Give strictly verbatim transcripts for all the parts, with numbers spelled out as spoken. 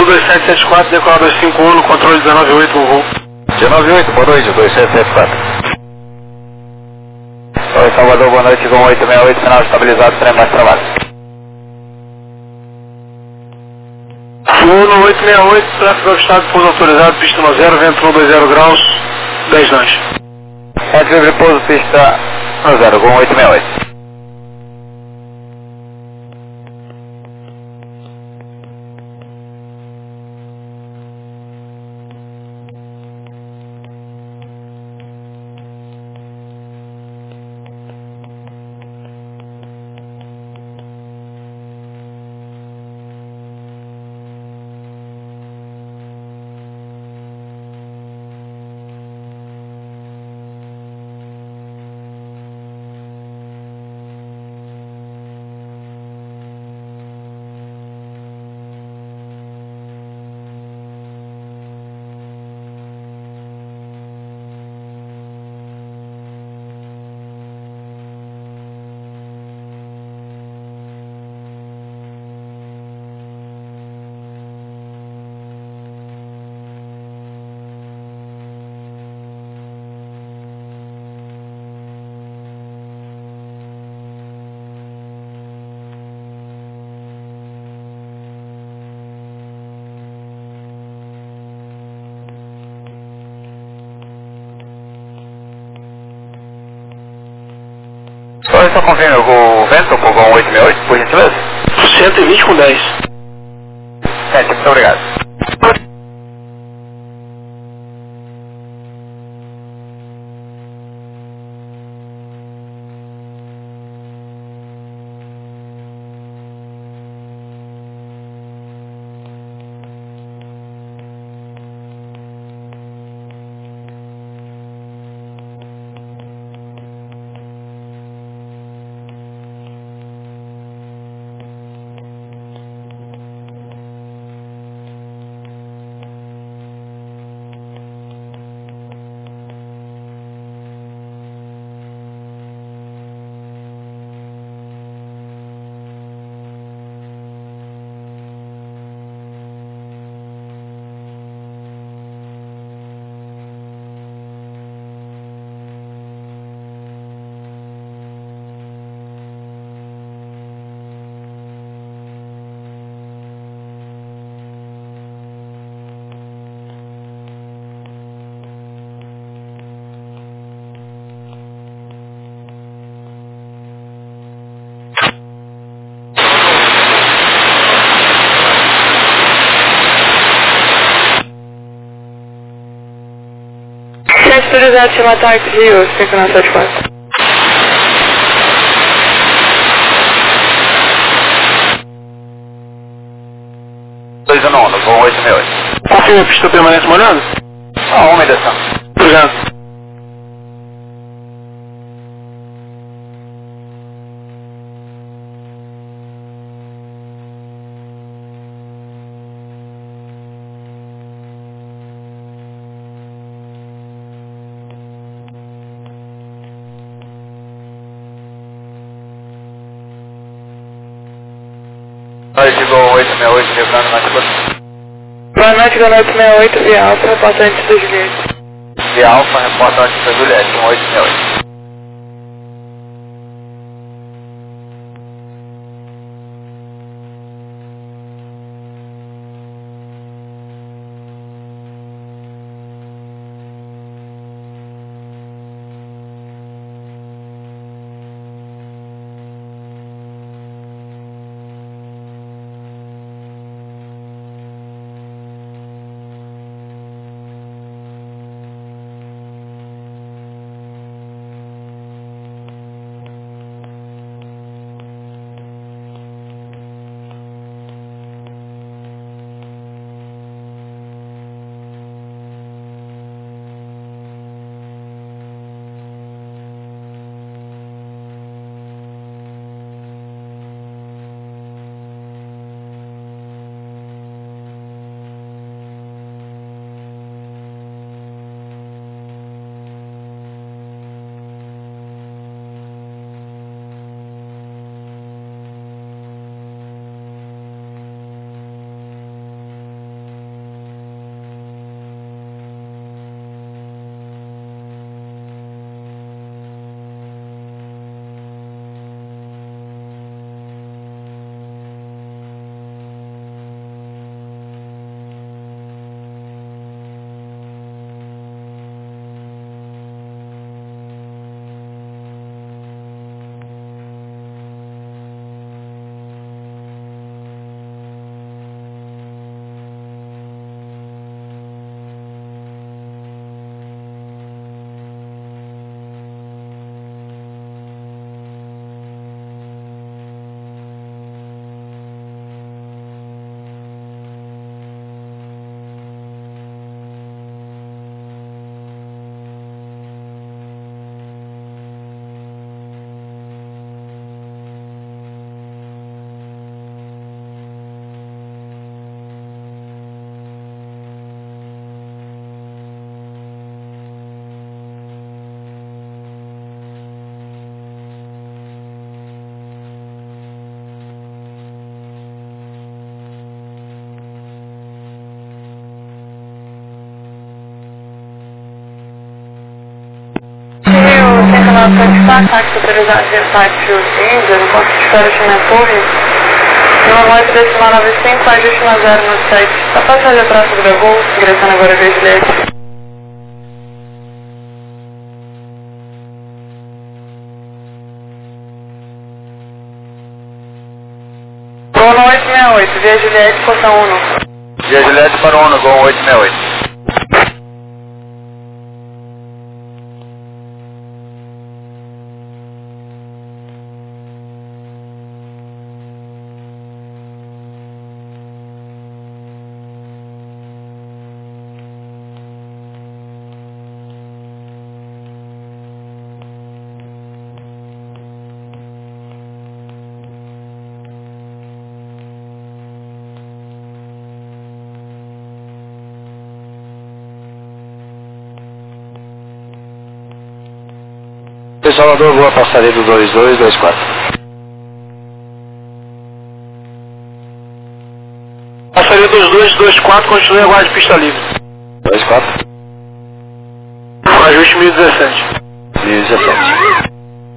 dois sete sete quatro, decolar dois cinco um no controle dezenove oito, com voo. dezenove oito, boa noite, dois sete sete quatro. Oi, Salvador, boa noite, com oito seis oito, sinal estabilizado, trem mais trabalho. Voo no oito seis oito, tráfego avistado, pouso autorizado, pista no zero, vento um dois zero graus, dez nós. Vento livre, pouso, pista no zero, com oito seis oito. Oi, só confirma o vento com o oito seis oito, por gentileza? cento e vinte com dez. Certo, muito obrigado. Autorizado de matar Rio, cinco nove sete quatro. dois um nove, com oito seis oito. Confirma a pista permanente molhada? Ah, uma direção. Obrigado. Noite, com oito seis oito, Rio Grande, mais quatro. Boa noite, com oito seis oito, via Alfa, reportante do Juliette. Via Alfa, reportante da Juliette, com oito seis oito. Pakistan, táxi autorizado de táxi Índia, no ponto de espera na torre. No noite decimal nove cinco, ajuste na zero no sete. A passagem de tráfego da Gol, ingressando agora via Juliette. Gol oito seis oito, via Juliette, portão um. Via Juliette para Uno, Gol oito seis oito. Salvador, Boa Passaria do dois dois dois quatro. Passaria dos dois dois quatro, continue a guarda de pista livre. dois quatro. Ajuste mil e dezessete. mil e dezessete.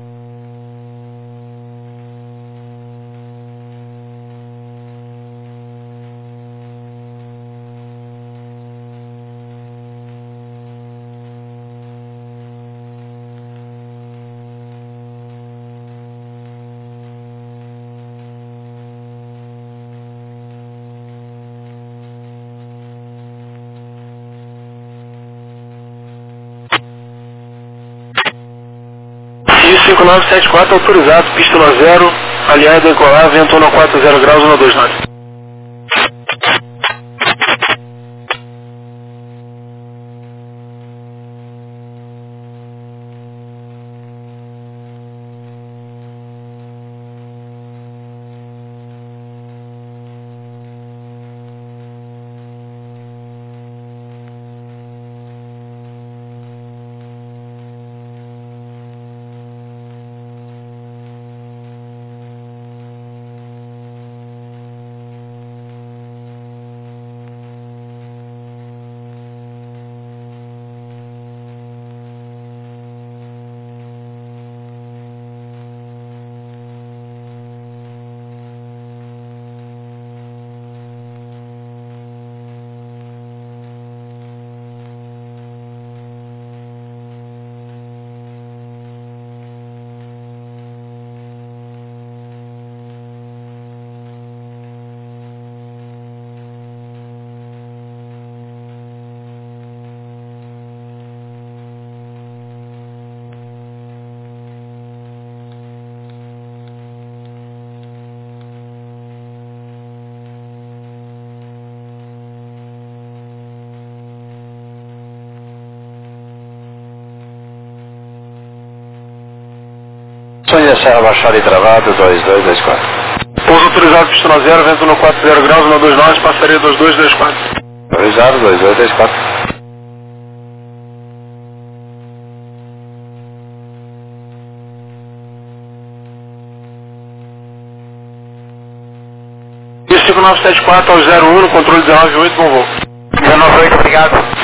cinco nove sete quatro autorizado, pista no zero, aliado decolar, vento um quatro zero graus, um dois nove. Sonha Serra Baixada e Travado, dois dois dois quatro. Pouso autorizado, pista no zero, vento um quatro zero graus, um dois nove, passaria dois dois dois quatro. Autorizado, dois dois dois quatro. cinco nove sete quatro ao zero um, no controle dezenove oito, bom voo. dezenove oito, obrigado.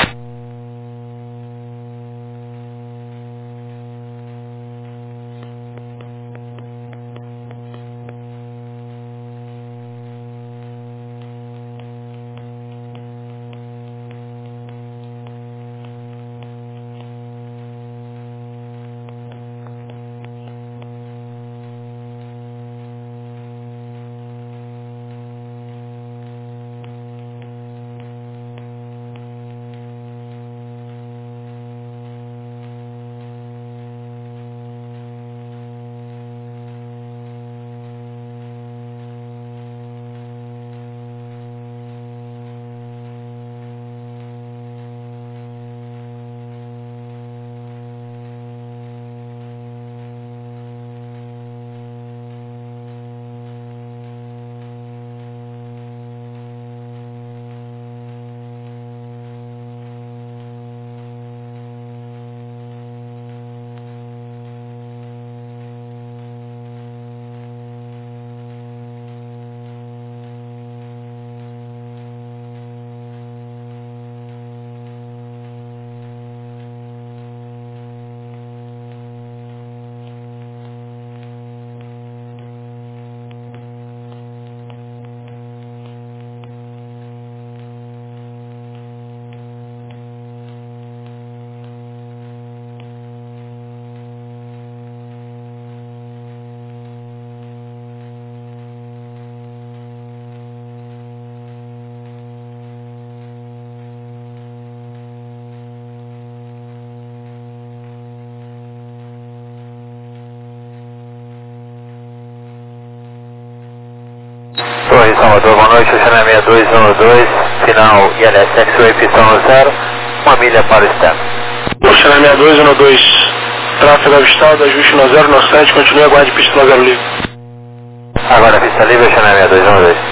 Salvador, boa noite, Oceana seis dois um dois, final I L S X-Ray, pistão zero, uma milha para o externo. Oceana seis dois um dois, tráfego avistado, ajuste no zero nove sete, continue, aguarde pista no zero livre. Agora pista livre, Oceana seis dois um dois.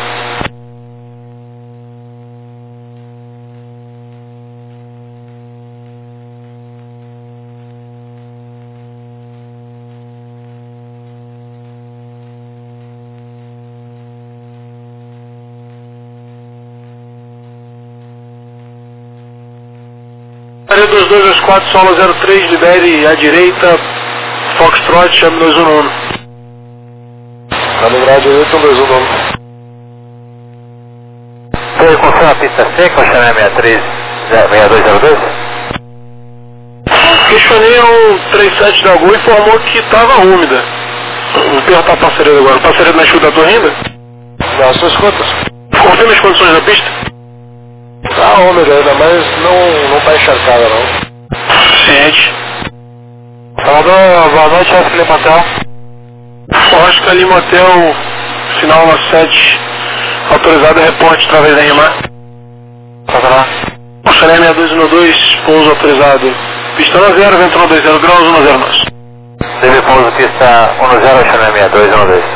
Área dos dois dois quatro, solo zero três, libere à direita, Foxtrot, chame dois um um. Calibrado direito, dois um um. Foi com a pista seca, Oceana seis três seis dois zero dois? Questionei um trinta e sete da Gol e informou que estava úmida. Vou perguntar a parceria agora. O parceiro na chuva da tua ainda? Dá suas contas. Confirma as condições da pista? Tá úmida ainda, mas não, não tá encharcada não. Ciente. Salvador, boa noite, Oscar Lima Hotel. Oscar Lima Hotel, final nove sete, autorizado a reporte através da R M A. Passa lá. Oceana seis dois um dois, pouso autorizado. Pista um zero, vento dois zero graus, um zero nós. Deve pouso pista um zero, Oceana seis dois um dois.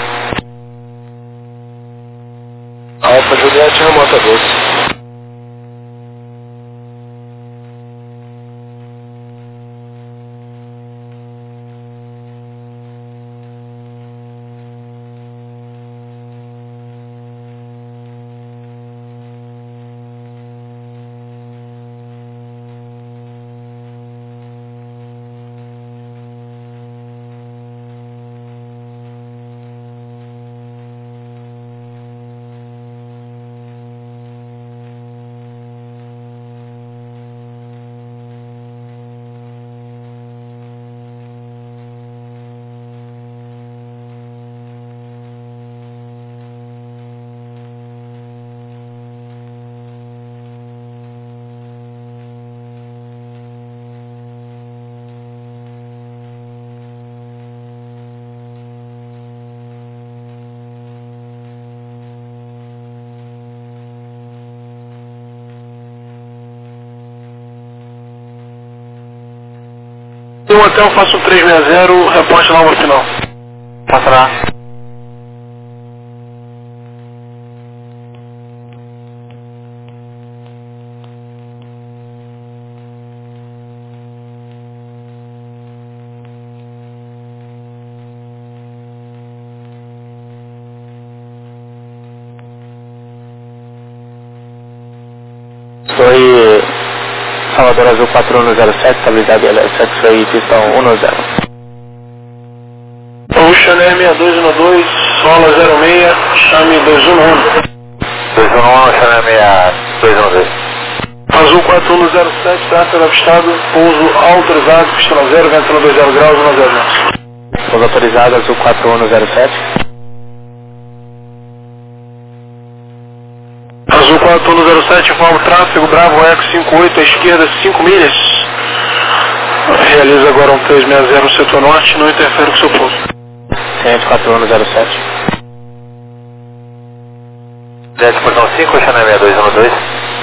Alfa Juliette, remota dois. E o hotel, faço um três seis zero, reporte nova final. Passa lá. Foi Salvador Azul quatro um zero sete, estabilidade I L S X-Ray, pistão um zero. Oceana seis dois um dois, sola zero seis, chame dois um um. dois um um, Oceana seis dois um dois. Azul quatro um zero sete, tráfego avistado, pouso autorizado, pista no zero, vento dois zero graus, um zero nós. Pouso autorizado, Azul quatro um zero sete. Azul quatro um zero sete, informa o tráfego, Bravo Eco cinco oito, à esquerda, cinco milhas. Realiza agora um três seis zero, setor norte, não interfere com seu pouso. Ciente quatro um zero sete. Jet portão cinco, Oceana seis dois um dois.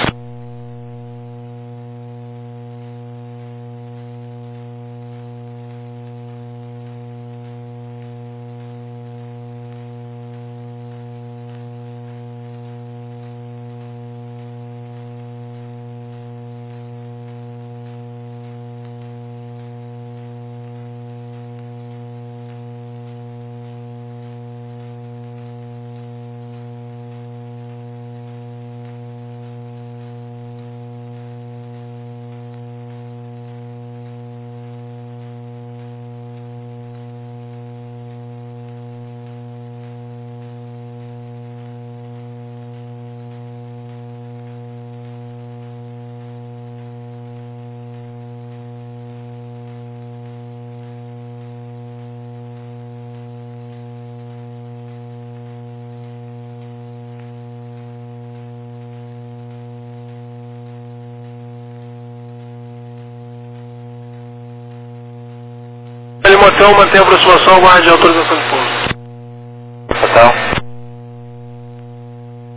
Ele motel mantém a aproximação, guarde a autorização de pouso. Hotel.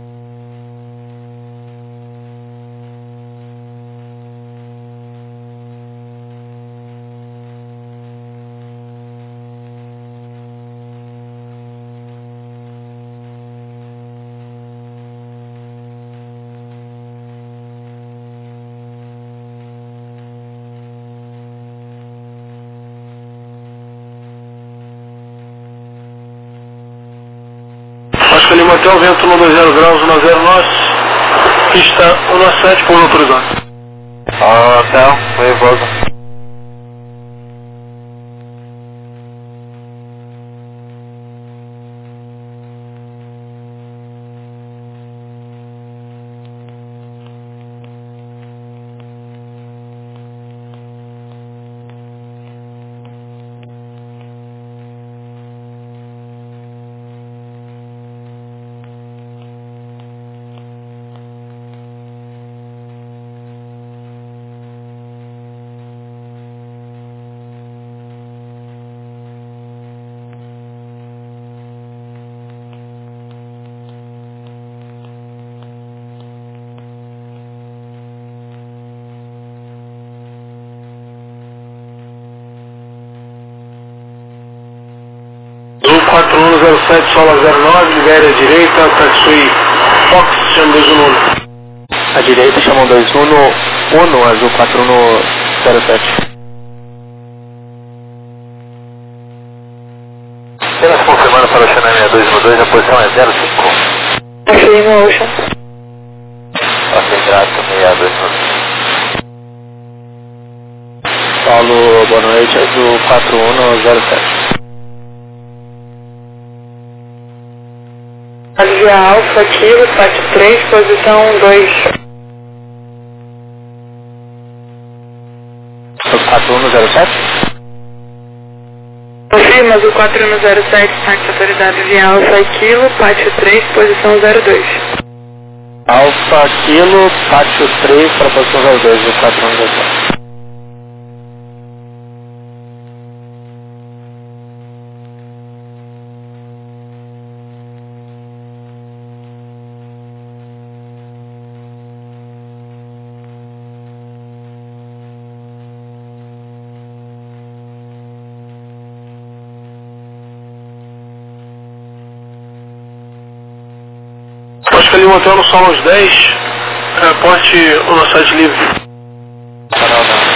Hotel vento um dois zero graus, um zero norte, pista um sete, pouso autorizado. Hotel, foi pouso. quatro um zero sete, Sola zero nove, libere à direita, taxi Fox, chama dois um um. À direita, chamam dois um um, azul quatro um zero sete. Apenas confirmando para o Channel seis dois um dois, a posição é zero cinco. Achei no Ocean. Ok, grato, seis dois um dois. Paulo, boa noite, azul quatro um zero sete. Alivia Alfa, Kilo, Pátio três, posição dois. quatro um zero sete? Confirma, azul quatro um zero sete, táxi autoridade via Alfa, Kilo, Pátio três, posição zero dois. Alfa, Kilo, Pátio três, para a posição zero dois, azul quatro um zero sete. Acho que ali um hotel no Sol aos dez, é, porte no site livre. Não, não, não.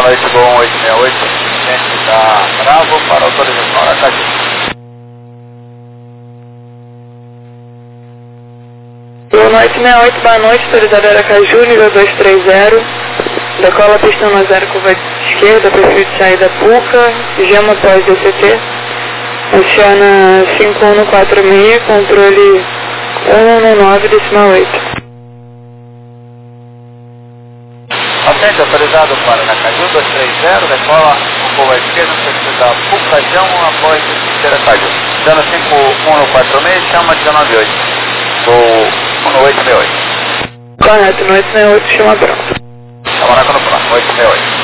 noite, bom oito seis oito, gente da Bravo para autorização Aracaju. Boa noite, seis oito, boa noite, autorizado Aracaju, nível dois três zero. Decola pistão no zero, curva esquerda, perfil de saída Puca, gema pós D C T. Aciona cinco um quatro seis, controle um um nove decimal oito. Atende autorizado para Aracaju dois três zero, decola curva esquerda, perfil da Puca, gema após D C T Aracaju. Aciona cinco um quatro seis, chama dezenove oito. Vou no oito seis oito. Correto, no oito seis oito, chama pronto. Camaraca no plano, oito seis oito.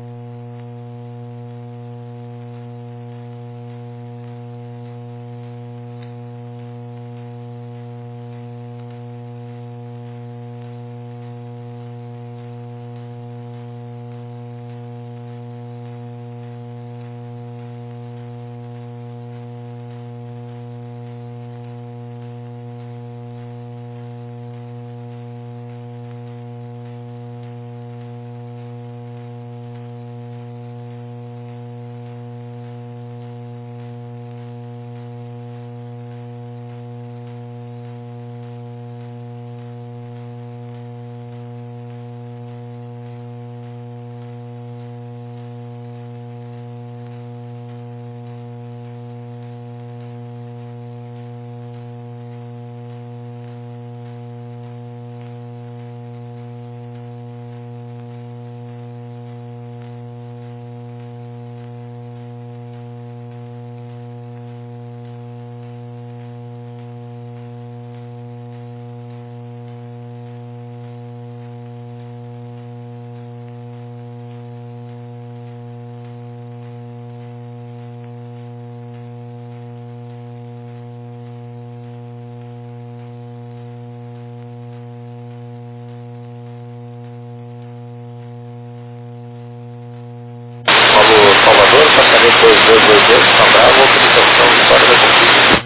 Salvador, passamento dois dois dois dois, na Bravo, autorização Vitória da Conquista.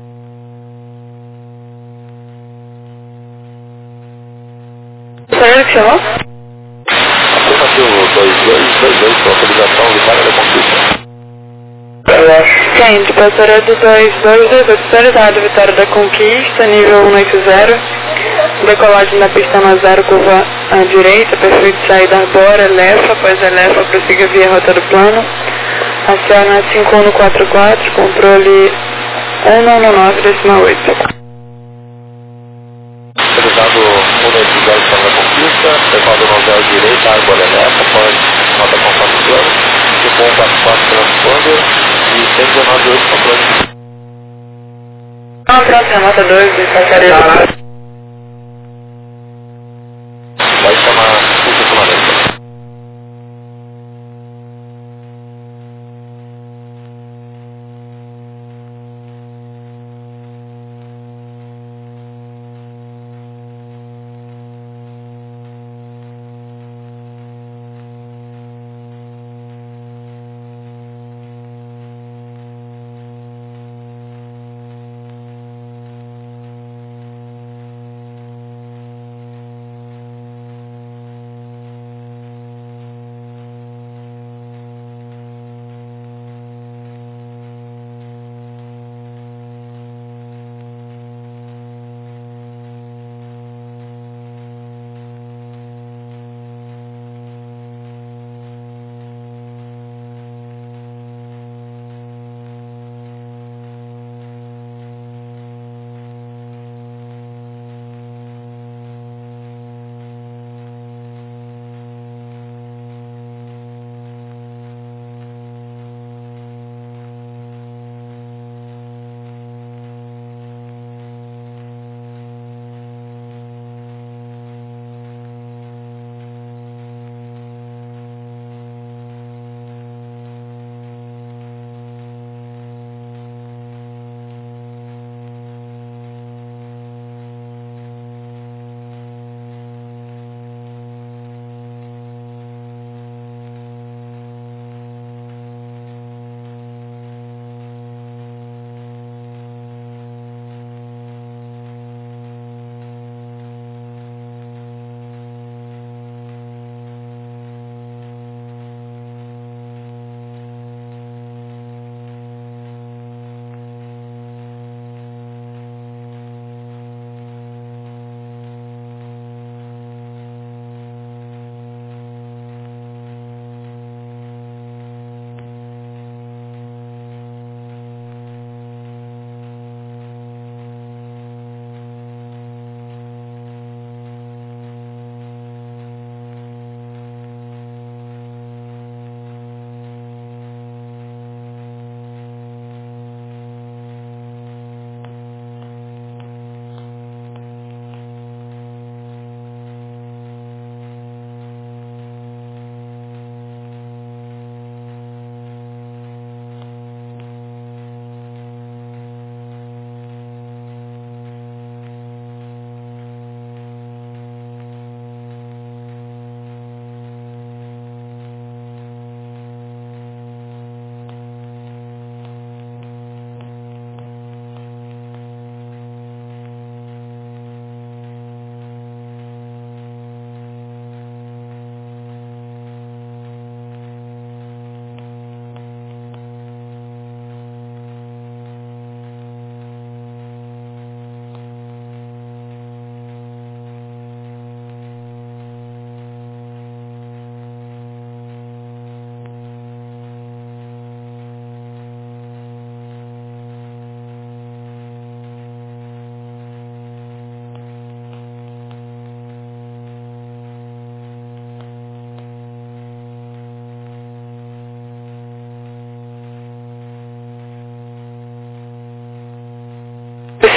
Senhor que chamou? Afirmativo dois dois dois dois, autorização Vitória da Conquista. Quente, passaria do dois dois dois, autorizado Vitória da Conquista, nível um oito zero. Decolagem da pista no zero, curva à direita, perfil de saída agora, Elefa, após Elefa, prossiga via rota do plano. Aciona cinco um quatro quatro, controle um um nove decimal oito. Autorizado um oito zero, Vitória da Conquista, decolado no zero direita, agora Elefa, após nota conforme o plano, cinco um quatro quatro transponder e cento e dezenove oito controle. A próxima nota dois, passaria. Vai chamar posicionamento.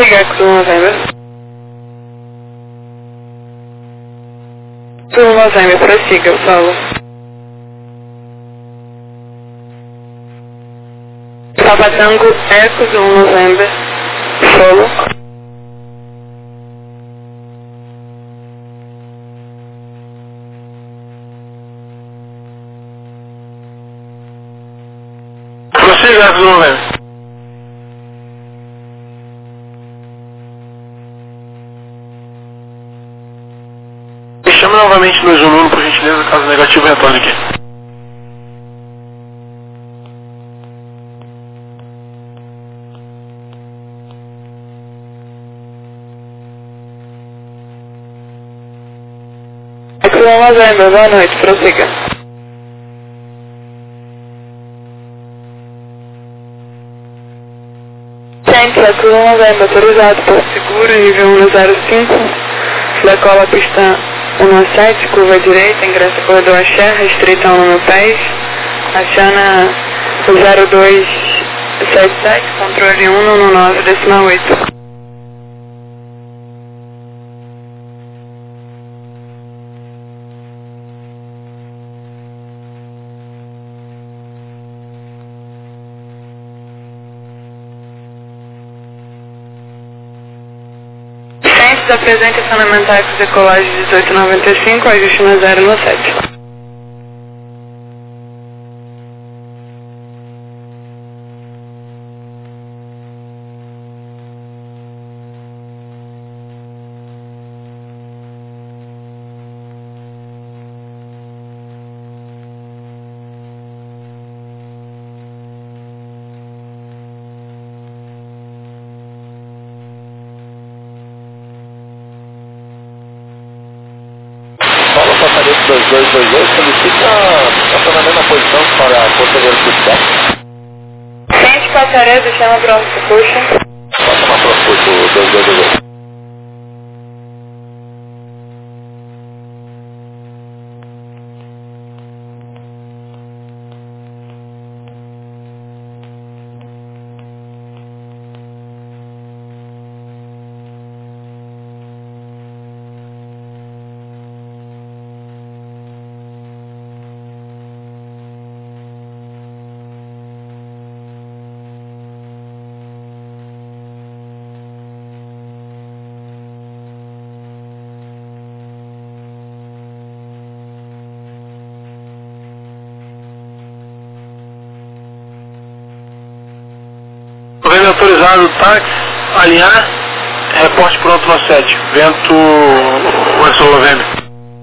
Prossiga, Eco November. Zulu November, prossiga, eu falo. Papa Tango, Eco Zulu November, solo. Prossiga, Eco Zulu November. Me chame novamente no Zulu, por gentileza, caso negativo retorne aqui. Eco Zulu November, boa noite, prossiga. Centro, Eco Zulu November, autorizado, posto seguro, nível um zero cinco, decola a pista um sete, curva à direita, ingressa corredor Axé, restrita ao número pés, aciona o zero dois sete sete, controle um nove nove, decimal oito. Centros apresenta estacionamentais com decolagem dezoito noventa e cinco, ajuste no zero no sete. Passaredo dois dois dois dois, solicita estacionamento na posição para posterior sucesso. Centro Passaredo, chama para o puxa. Pode chamar para o curso dois dois dois dois. Vento autorizado, táxi, alinhar, reporte pronto no sete, vento West November.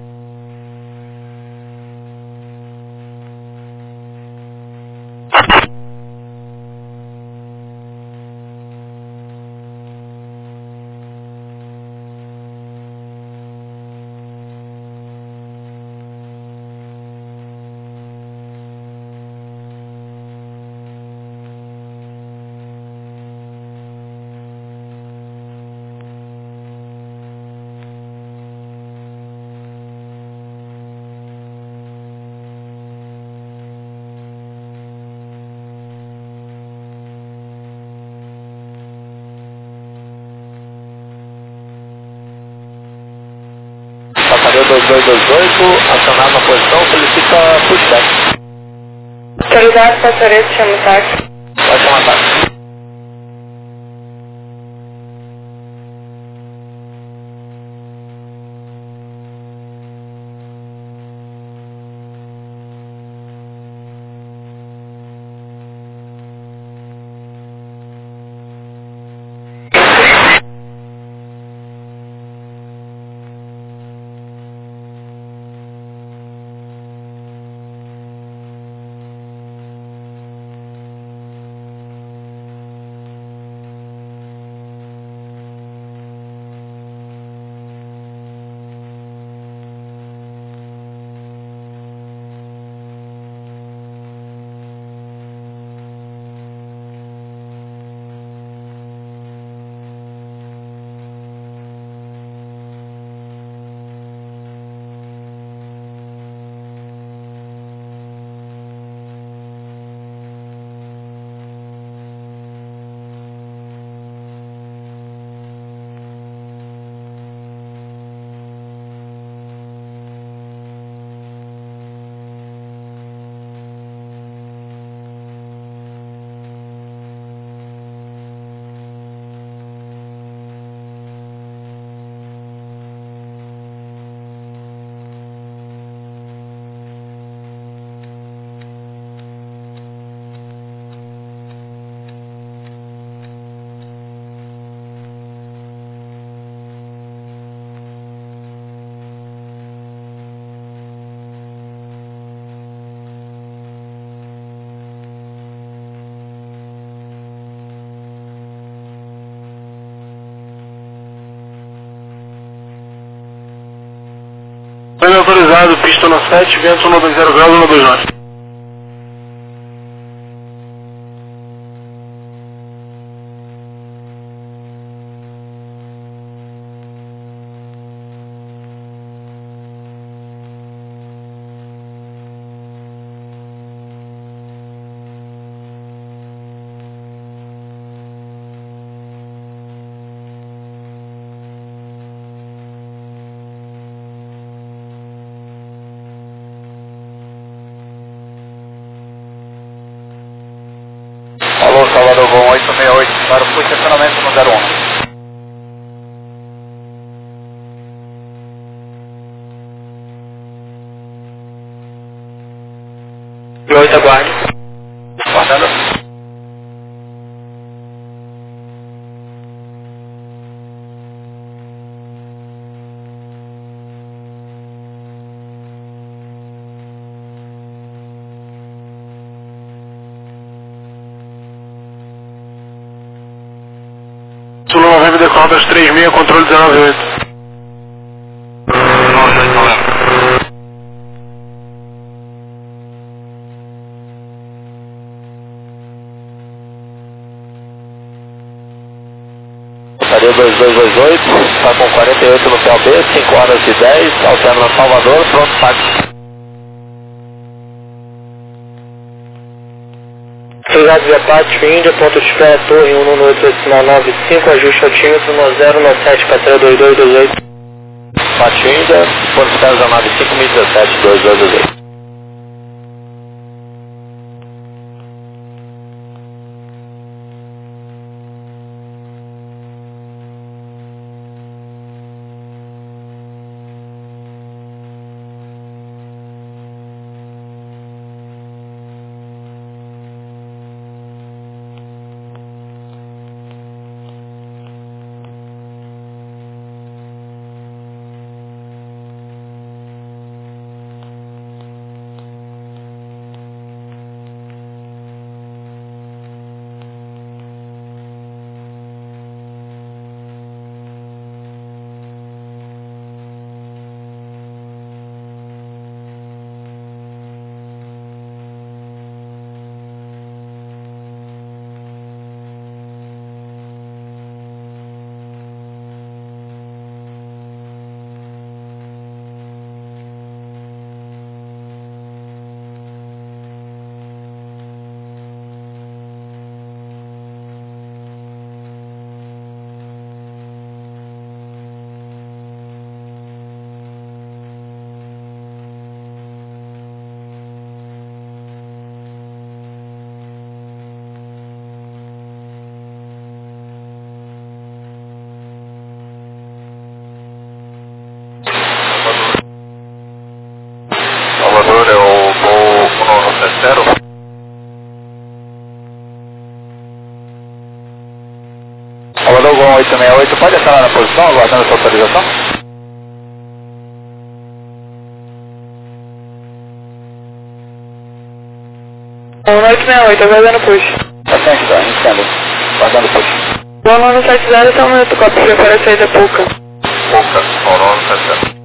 dois dois dois oito, acionado na posição, solicita pushback. Autorizado, Passaredo, chama o táxi. Pode chamar táxi. autorizado, pista no sete, vento no dois zero graus, no dois nove. Alô, Salvador Gol oito seis oito, para o estacionamento no zero um. oito, aguarde. Guardando. Sul Novembro decola das três seis, controle dezenove oito. Portaria dois dois dois oito, está com quarenta e oito no P L B, cinco horas e dez, alterna Salvador, pronto, táxi. Obrigado, Via Pátio, Índia, ponto de pé, torre um nove oito oito nove cinco, ajuste altímetro no zero nove sete quatro dois dois dois oito. Pátio Índia, ponto zero nove cinco mil dezessete dois dois dois oito. Salvador, eu vou no terceiro. Salvador Gol oito seis oito, pode estar na posição, aguardando sua autorização? um oito seis oito, aguardando push. Tá certo, tá, entendo. Aguardando push. Voo nono sete zero, só um minuto, cópia para a saída Puca. Pouca, Aurora, sete.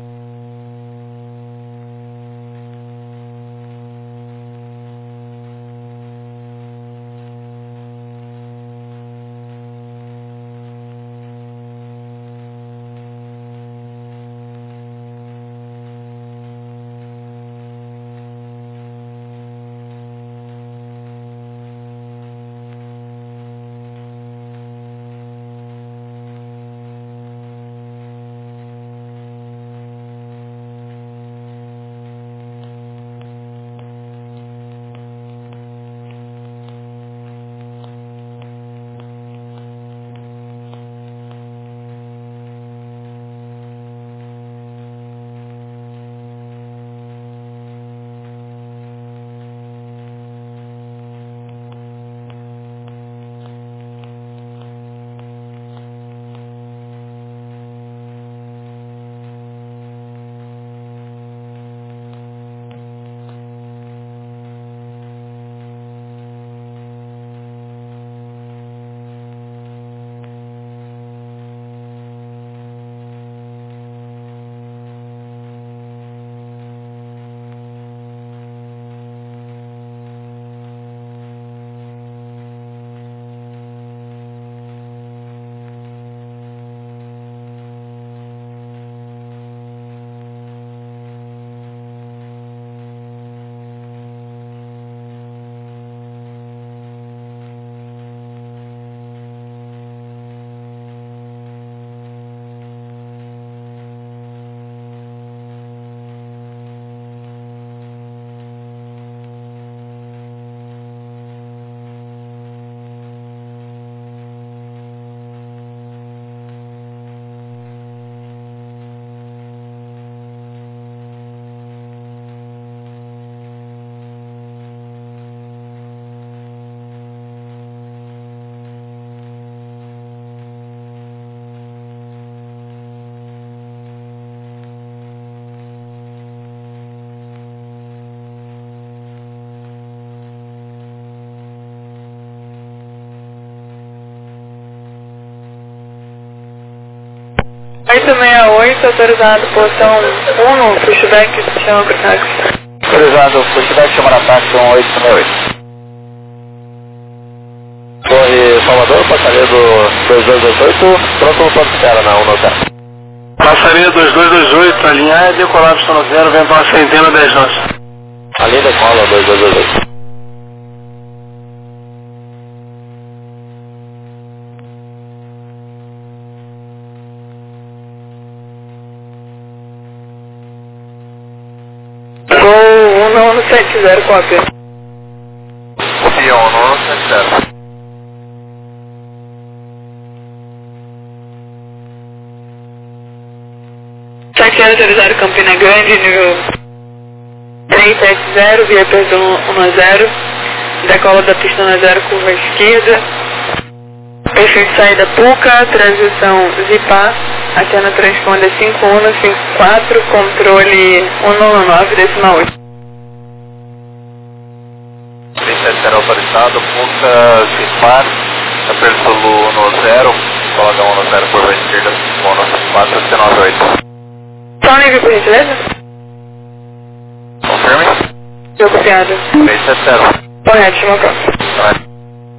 oito seis oito, autorizado portão um no pushback, chama pro táxi. Autorizado pushback, chama na táxi um oito seis oito. Torre Salvador, passaria do dois dois dois oito, pronto no ponto de espera na um no zero. Passaria dois dois dois oito, a linha é decolar pista no zero, vem para a centena dez nós. A linha decola dois dois dois oito. Gol um nono sete zero, cópia. Copia um nono sete zero. Táxi autorizado Campina Grande, nível três sete zero, via perdão um zero, decola da pista um zero, curva esquerda, perfil de saída Puca, transição Zipá, antena transponder cinco um cinco quatro, controle um nove nove decimal oito. três sete zero autorizado, Puca, Zipar, aperto no zero, coloca um no zero, curva esquerda, um no quatro, C nove oito. Só um nível, por gentileza? Confirme. Estou copiado. três sete zero. Correto, chama o próximo. Correto.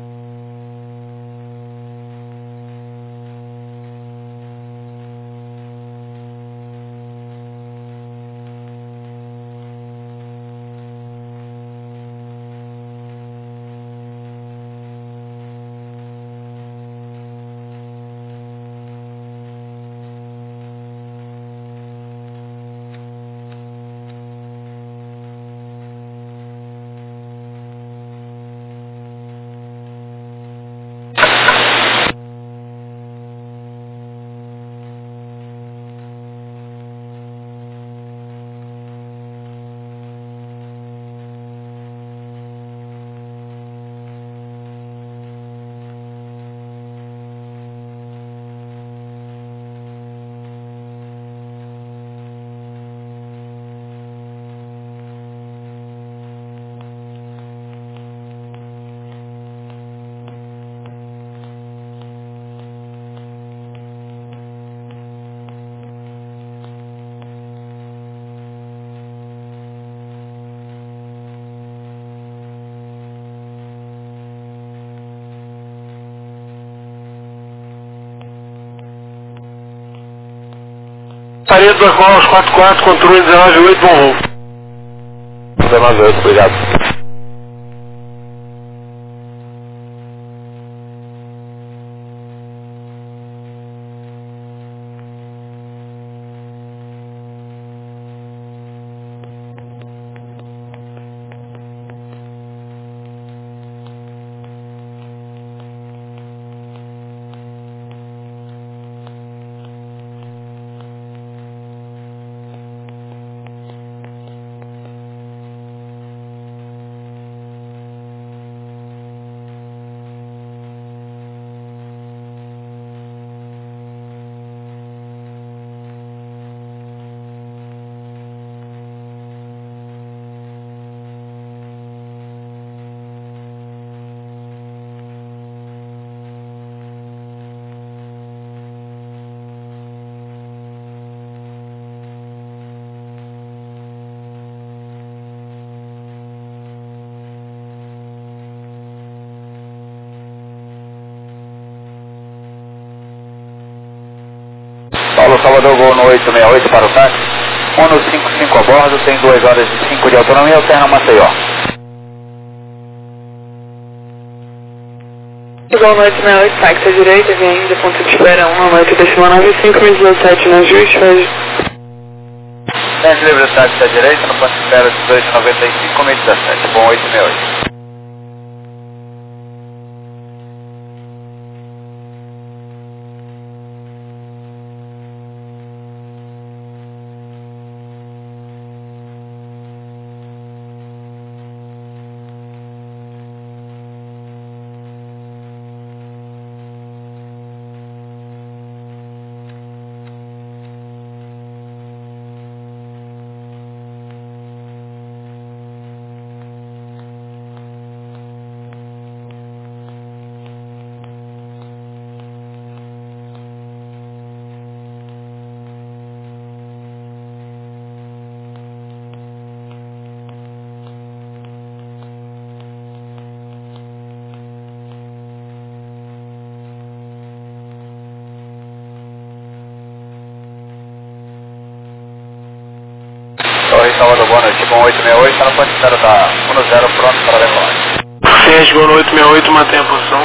Passaria do Arcola quatro quatro, controle dezenove oito, bom voo. dezenove oito, obrigado. Paulo Salvador, gol no oito seis oito para o táxi. um no cinco cinco a bordo, tem duas horas e cinco de autonomia, alterna Maceió. Gol no oito seis oito, táxi à direita, vem ainda, ponto de espera um, noite decimal nove cinco, mil dezessete no ajuste, hoje. Centro livre de táxi à direita, no ponto de espera dezoito noventa e cinco, mil dezessete, bom oito seis oito. Torre Salvador, boa noite, com oito seis oito, está no ponto zero da um zero, pronto para decolar. Ciente, Gol no oito seis oito, mantém a posição.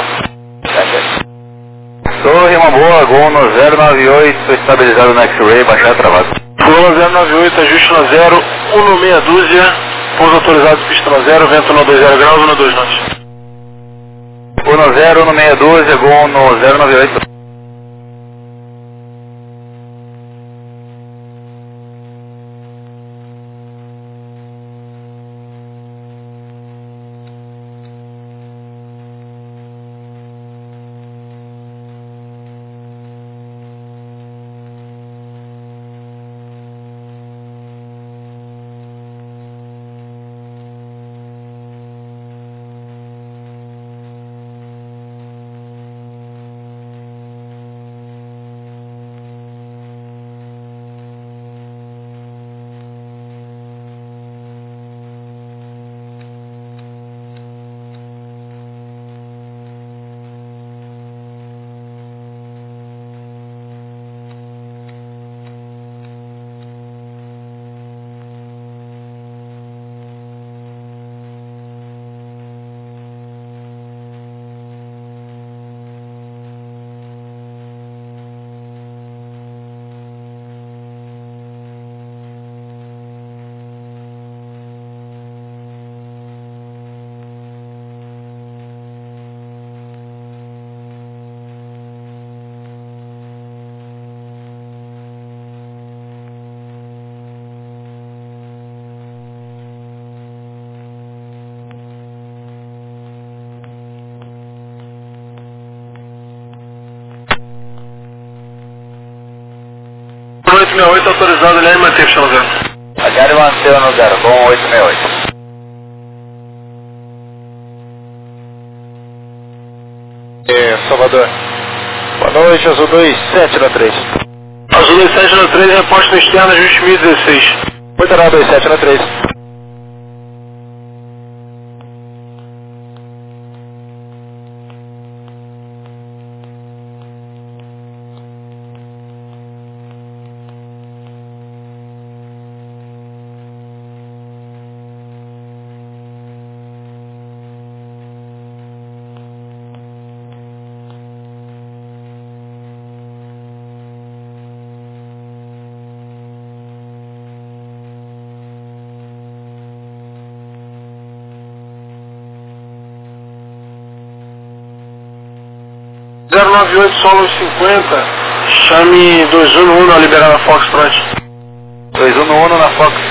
Torre, uma boa, Gol no zero nove oito, estabilizado no X-Ray, baixar travado. Gol no zero nove oito, ajuste no zero, um no meia dúzia, pouso autorizado, pista no zero, vento no dois zero graus, um no dois knots. um no zero, um no meia dúzia, Gol no zero nove oito. oito seis oito, autorizado, ele é manter pista no zero. H manteu no zero, bom oito seis oito. É, Salvador. Boa noite, Azul dois sete na três. Azul dois sete na três, reposto no externo, ajuste mil e dezesseis. Cuidará dois sete na três. zero nove oito, solo cinquenta, chame dois um no um na liberada Foxtrot. dois um no um na Fox